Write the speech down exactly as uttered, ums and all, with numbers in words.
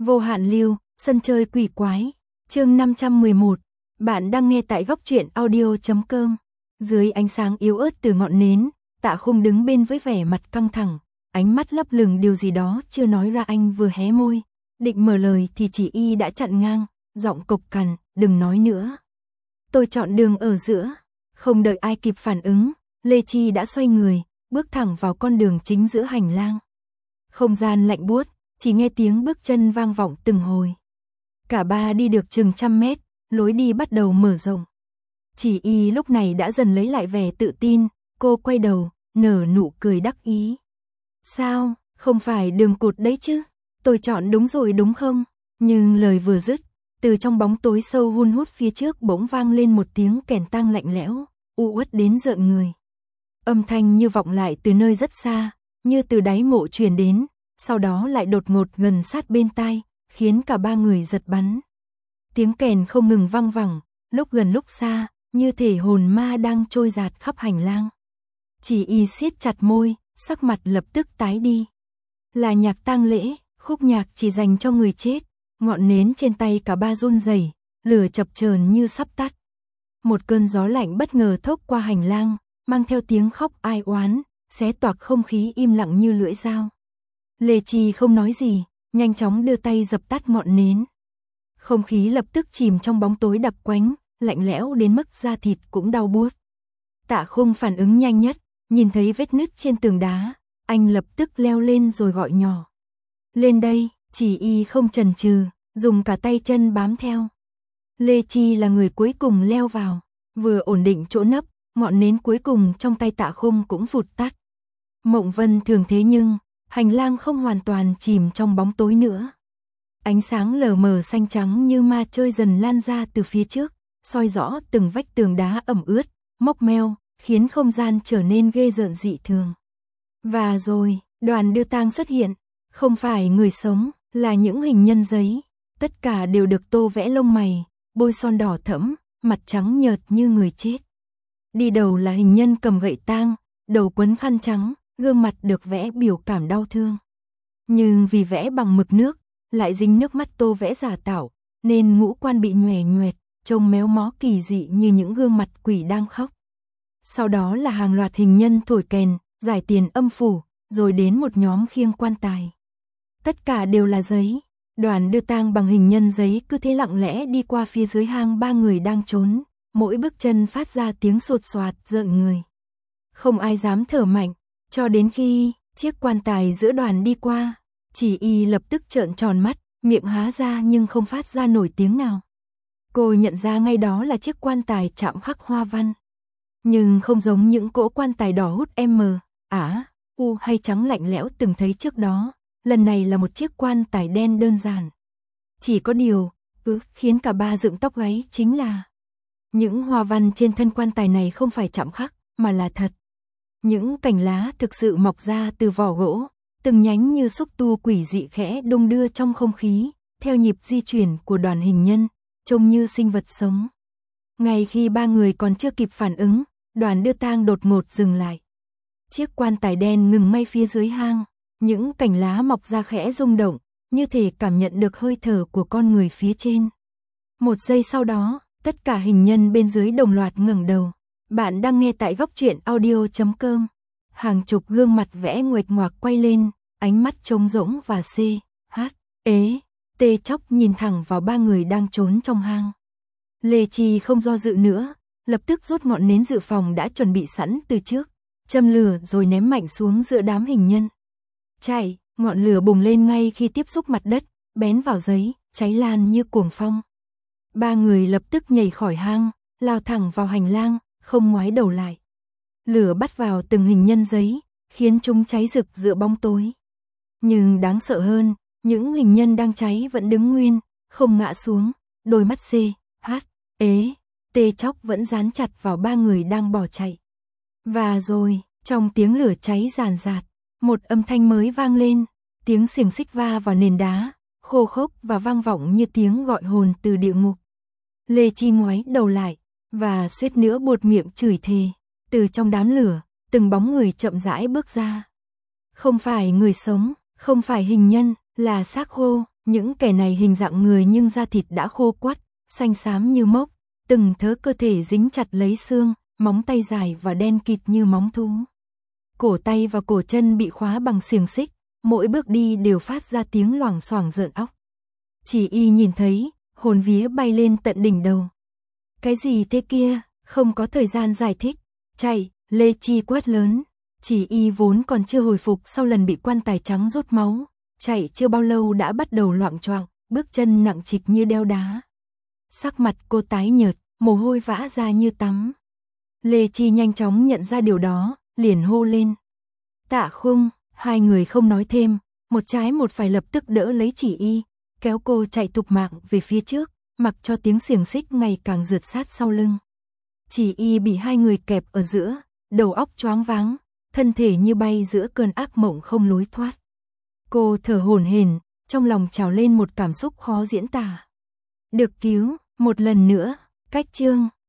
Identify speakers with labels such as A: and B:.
A: Vô hạn lưu, sân chơi quỷ quái, chương năm trăm mười một. Bạn đang nghe tại góc truyện audio chấm com. Dưới ánh sáng yếu ớt từ ngọn nến, Tạ Khung đứng bên với vẻ mặt căng thẳng, ánh mắt lấp lửng điều gì đó chưa nói ra. Anh vừa hé môi, định mở lời thì chỉ y đã chặn ngang, giọng cộc cằn, đừng nói nữa. Tôi chọn đường ở giữa. Không đợi ai kịp phản ứng, Lê Chi đã xoay người, bước thẳng vào con đường chính giữa hành lang. Không gian lạnh buốt, chỉ nghe tiếng bước chân vang vọng từng hồi. Cả ba đi được chừng trăm mét, lối đi bắt đầu mở rộng. Chỉ y lúc này đã dần lấy lại vẻ tự tin, cô quay đầu, nở nụ cười đắc ý. Sao, không phải đường cụt đấy chứ? Tôi chọn đúng rồi đúng không? Nhưng lời vừa dứt, từ trong bóng tối sâu hun hút phía trước bỗng vang lên một tiếng kèn tang lạnh lẽo, u uất đến rợn người. Âm thanh như vọng lại từ nơi rất xa, như từ đáy mộ truyền đến, sau đó lại đột ngột gần sát bên tai, khiến cả ba người giật bắn. Tiếng kèn không ngừng vang vẳng, lúc gần lúc xa, như thể hồn ma đang trôi dạt khắp hành lang. Chỉ y siết chặt môi, sắc mặt lập tức tái đi. Là nhạc tang lễ, khúc nhạc chỉ dành cho người chết. Ngọn nến trên tay cả ba run rẩy, lửa chập chờn như sắp tắt. Một cơn gió lạnh bất ngờ thốc qua hành lang, mang theo tiếng khóc ai oán, xé toạc không khí im lặng như lưỡi dao. Lê Chi không nói gì, nhanh chóng đưa tay dập tắt ngọn nến. Không khí lập tức chìm trong bóng tối đặc quánh, lạnh lẽo đến mức da thịt cũng đau buốt. Tạ Khung phản ứng nhanh nhất, nhìn thấy vết nứt trên tường đá, anh lập tức leo lên rồi gọi nhỏ. Lên đây, chỉ y không chần chừ, dùng cả tay chân bám theo. Lê Chi là người cuối cùng leo vào, vừa ổn định chỗ nấp, ngọn nến cuối cùng trong tay Tạ Khung cũng vụt tắt. Mộng Vân thường thế nhưng, hành lang không hoàn toàn chìm trong bóng tối nữa. Ánh sáng lờ mờ xanh trắng như ma chơi dần lan ra từ phía trước, soi rõ từng vách tường đá ẩm ướt, mốc meo, khiến không gian trở nên ghê rợn dị thường. Và rồi, đoàn đưa tang xuất hiện, không phải người sống, là những hình nhân giấy, tất cả đều được tô vẽ lông mày, bôi son đỏ thẫm, mặt trắng nhợt như người chết. Đi đầu là hình nhân cầm gậy tang, đầu quấn khăn trắng, gương mặt được vẽ biểu cảm đau thương. Nhưng vì vẽ bằng mực nước, lại dính nước mắt tô vẽ giả tạo, nên ngũ quan bị nhòe nhoẹt, trông méo mó kỳ dị như những gương mặt quỷ đang khóc. Sau đó là hàng loạt hình nhân thổi kèn, giải tiền âm phủ, rồi đến một nhóm khiêng quan tài. Tất cả đều là giấy. Đoàn đưa tang bằng hình nhân giấy cứ thế lặng lẽ đi qua phía dưới hang ba người đang trốn, mỗi bước chân phát ra tiếng sột soạt rợn người. Không ai dám thở mạnh, cho đến khi chiếc quan tài giữa đoàn đi qua, chỉ y lập tức trợn tròn mắt, miệng há ra nhưng không phát ra nổi tiếng nào. Cô nhận ra ngay đó là chiếc quan tài chạm khắc hoa văn. Nhưng không giống những cỗ quan tài đỏ hút M, Á, U hay trắng lạnh lẽo từng thấy trước đó. Lần này là một chiếc quan tài đen đơn giản. Chỉ có điều, cứ khiến cả ba dựng tóc gáy chính là những hoa văn trên thân quan tài này không phải chạm khắc, mà là thật. Những cành lá thực sự mọc ra từ vỏ gỗ, từng nhánh như xúc tu quỷ dị khẽ đung đưa trong không khí, theo nhịp di chuyển của đoàn hình nhân, trông như sinh vật sống. Ngay khi ba người còn chưa kịp phản ứng, đoàn đưa tang đột ngột dừng lại. Chiếc quan tài đen ngừng ngay phía dưới hang. Những cành lá mọc ra khẽ rung động, như thể cảm nhận được hơi thở của con người phía trên. Một giây sau đó, tất cả hình nhân bên dưới đồng loạt ngẩng đầu. Bạn đang nghe tại góc truyện audio chấm com. Hàng chục gương mặt vẽ nguệch ngoạc quay lên, ánh mắt trống rỗng và C, H, ế, tê chóc nhìn thẳng vào ba người đang trốn trong hang. Lê Chi không do dự nữa, lập tức rút ngọn nến dự phòng đã chuẩn bị sẵn từ trước, châm lửa rồi ném mạnh xuống giữa đám hình nhân. Chạy, ngọn lửa bùng lên ngay khi tiếp xúc mặt đất, bén vào giấy, cháy lan như cuồng phong. Ba người lập tức nhảy khỏi hang, lao thẳng vào hành lang, không ngoái đầu lại. Lửa bắt vào từng hình nhân giấy, khiến chúng cháy rực giữa bóng tối. Nhưng đáng sợ hơn, những hình nhân đang cháy vẫn đứng nguyên, không ngã xuống, đôi mắt C, H, ế, tê chóc vẫn dán chặt vào ba người đang bỏ chạy. Và rồi, trong tiếng lửa cháy ràn rạt, một âm thanh mới vang lên, tiếng xiềng xích va vào nền đá, khô khốc và vang vọng như tiếng gọi hồn từ địa ngục. Lê Chi ngoái đầu lại, và suýt nữa buột miệng chửi thề. Từ trong đám lửa, từng bóng người chậm rãi bước ra. Không phải người sống, không phải hình nhân, là xác khô, Những kẻ này hình dạng người nhưng da thịt đã khô quắt, xanh xám như mốc, từng thớ cơ thể dính chặt lấy xương, móng tay dài và đen kịt như móng thú. Cổ tay và cổ chân bị khóa bằng xiềng xích, mỗi bước đi đều phát ra tiếng loảng xoảng rợn óc. Chỉ y nhìn thấy, hồn vía bay lên tận đỉnh đầu. Cái gì thế kia, không có thời gian giải thích, chạy, Lê Chi quát lớn. Chỉ y vốn còn chưa hồi phục sau lần bị quan tài trắng rút máu, chạy chưa bao lâu đã bắt đầu loạng choạng, bước chân nặng trịch như đeo đá. Sắc mặt cô tái nhợt, mồ hôi vã ra như tắm. Lê Chi nhanh chóng nhận ra điều đó, liền hô lên. Tạ Khung, hai người không nói thêm, một trái một phải lập tức đỡ lấy Chỉ y, kéo cô chạy thục mạng về phía trước, mặc cho tiếng xiềng xích ngày càng rượt sát sau lưng. Chỉ y bị hai người kẹp ở giữa, đầu óc choáng váng, thân thể như bay giữa cơn ác mộng không lối thoát. Cô thở hổn hển, trong lòng trào lên một cảm xúc khó diễn tả. Được cứu, một lần nữa, cách chương.